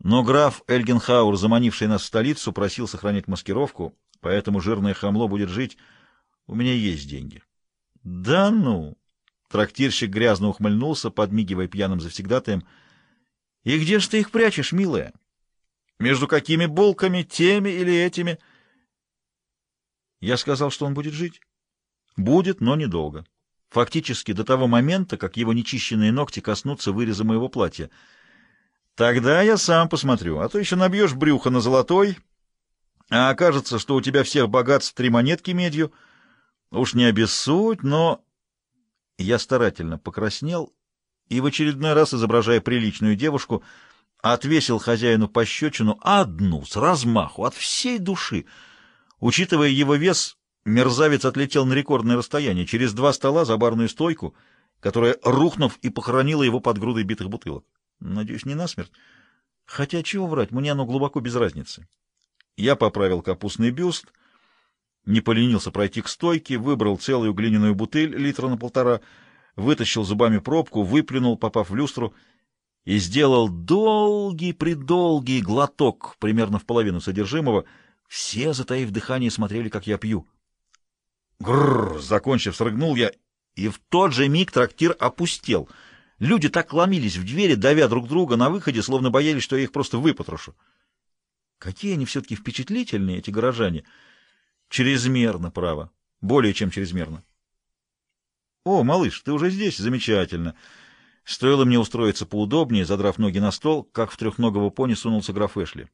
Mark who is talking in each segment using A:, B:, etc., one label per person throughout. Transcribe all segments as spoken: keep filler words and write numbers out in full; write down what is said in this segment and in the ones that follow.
A: Но граф Эльгенхауэр, заманивший нас в столицу, просил сохранять маскировку, поэтому жирное хамло будет жить. У меня есть деньги. — Да ну! — трактирщик грязно ухмыльнулся, подмигивая пьяным завсегдатаем. — И где ж ты их прячешь, милая? Между какими булками, теми или этими? Я сказал, что он будет жить. Будет, но недолго. Фактически до того момента, как его нечищенные ногти коснутся выреза моего платья. Тогда я сам посмотрю, а то еще набьешь брюхо на золотой, а окажется, что у тебя всех богатств три монетки медью. Уж не обессудь, но... Я старательно покраснел и в очередной раз, изображая приличную девушку, отвесил хозяину пощечину одну, с размаху, от всей души. Учитывая его вес, мерзавец отлетел на рекордное расстояние, через два стола за барную стойку, которая, рухнув, и похоронила его под грудой битых бутылок. Надеюсь, не насмерть. Хотя, чего врать, мне оно глубоко без разницы. Я поправил капустный бюст, не поленился пройти к стойке, выбрал целую глиняную бутыль литра на полтора, вытащил зубами пробку, выплюнул, попав в люстру, и сделал долгий-предолгий глоток, примерно в половину содержимого. Все, затаив дыхание, смотрели, как я пью. Грррр! Закончив, срыгнул я, и в тот же миг трактир опустел. Люди так ломились в двери, давя друг друга на выходе, словно боялись, что я их просто выпотрошу. Какие они все-таки впечатлительные, эти горожане! Чрезмерно, право. Более чем чрезмерно. О, малыш, ты уже здесь? Замечательно. Стоило мне устроиться поудобнее, задрав ноги на стол, как в трехногого пони сунулся граф Эшли.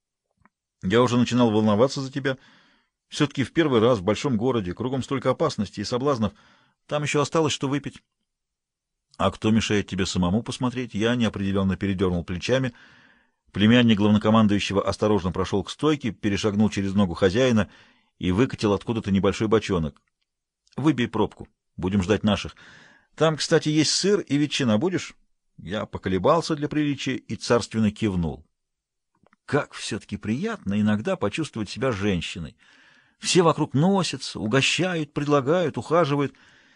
A: Я уже начинал волноваться за тебя. Все-таки в первый раз в большом городе, кругом столько опасностей и соблазнов. Там еще осталось что выпить. А кто мешает тебе самому посмотреть? Я неопределенно передернул плечами. Племянник главнокомандующего осторожно прошел к стойке, перешагнул через ногу хозяина и выкатил откуда-то небольшой бочонок. Выбей пробку. Будем ждать наших. Там, кстати, есть сыр и ветчина. Будешь? Я поколебался для приличия и царственно кивнул. Как все-таки приятно иногда почувствовать себя женщиной. Все вокруг носятся, угощают, предлагают, ухаживают.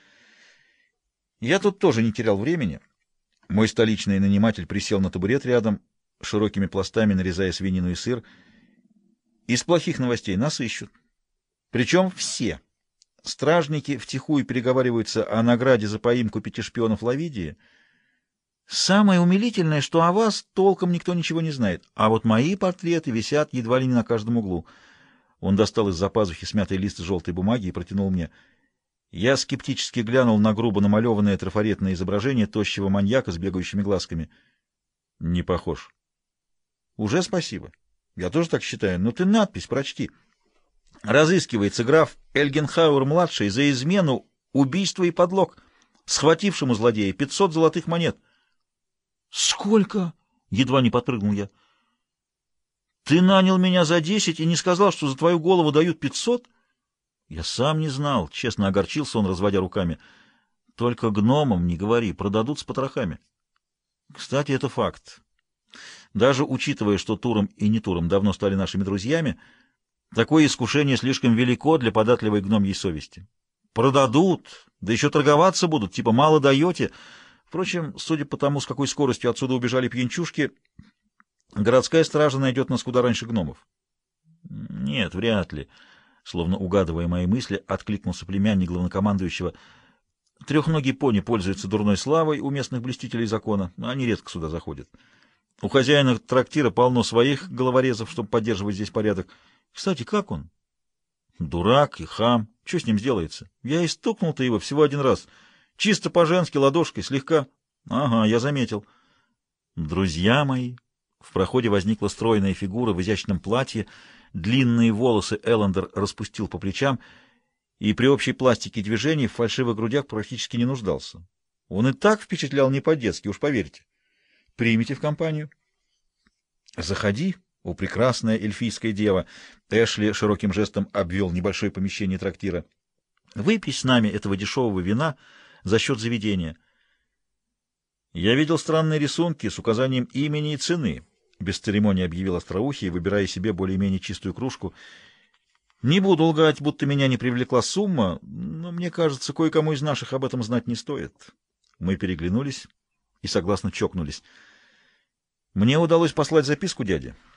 A: Я тут тоже не терял времени. Мой столичный наниматель присел на табурет рядом, широкими пластами нарезая свинину и сыр. Из плохих новостей нас ищут. Причем все. Стражники втихую переговариваются о награде за поимку пяти шпионов Лавидии. Самое умилительное, что о вас толком никто ничего не знает, а вот мои портреты висят едва ли не на каждом углу. Он достал из-за пазухи смятый лист желтой бумаги и протянул мне. Я скептически глянул на грубо намалеванное трафаретное изображение тощего маньяка с бегающими глазками. Не похож. Уже спасибо. Я тоже так считаю, но ты надпись прочти. Разыскивается граф Эльгенхауэр-младший за измену, убийство и подлог. Схватившему злодея пятьсот золотых монет. «Сколько?» — едва не подпрыгнул я. «Ты нанял меня за десять и не сказал, что за твою голову дают пятьсот?» Я сам не знал, честно огорчился он, разводя руками. «Только гномам не говори, продадут с потрохами». Кстати, это факт. Даже учитывая, что Туром и не Туром давно стали нашими друзьями, такое искушение слишком велико для податливой гномьей совести. Продадут, да еще торговаться будут, типа мало даете. Впрочем, судя по тому, с какой скоростью отсюда убежали пьянчушки, городская стража найдет нас куда раньше гномов. Нет, вряд ли. Словно угадывая мои мысли, откликнулся племянник главнокомандующего. Трехногий пони пользуется дурной славой у местных блюстителей закона, они редко сюда заходят. У хозяина трактира полно своих головорезов, чтобы поддерживать здесь порядок. Кстати, как он? Дурак и хам. Что с ним сделается? Я и стукнул-то его всего один раз. Чисто по-женски, ладошкой, слегка. Ага, я заметил. Друзья мои, в проходе возникла стройная фигура в изящном платье, длинные волосы Эллендер распустил по плечам, и при общей пластике движений в фальшивых грудях практически не нуждался. Он и так впечатлял не по-детски, уж поверьте. Примите в компанию. Заходи, о прекрасная эльфийская дева. Эшли широким жестом обвел небольшое помещение трактира. Выпей с нами этого дешевого вина за счет заведения. Я видел странные рисунки с указанием имени и цены. Без церемонии объявил остроухий, выбирая себе более-менее чистую кружку. Не буду лгать, будто меня не привлекла сумма, но мне кажется, кое-кому из наших об этом знать не стоит. Мы переглянулись и согласно чокнулись. Мне удалось послать записку дяде.